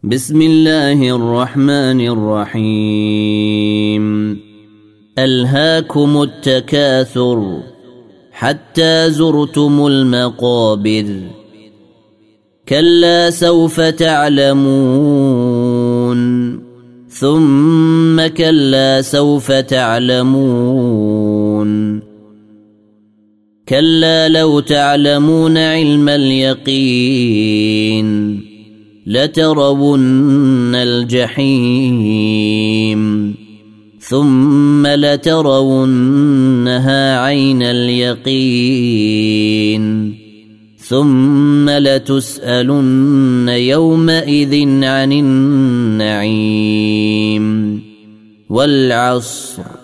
بسم الله الرحمن الرحيم ألهاكم التكاثر حتى زرتم المقابر كلا سوف تعلمون ثم كلا سوف تعلمون كلا لو تعلمون علم اليقين لترون الجحيم ثم لترونها عين اليقين ثم لتسألن يومئذ عن النعيم والعصر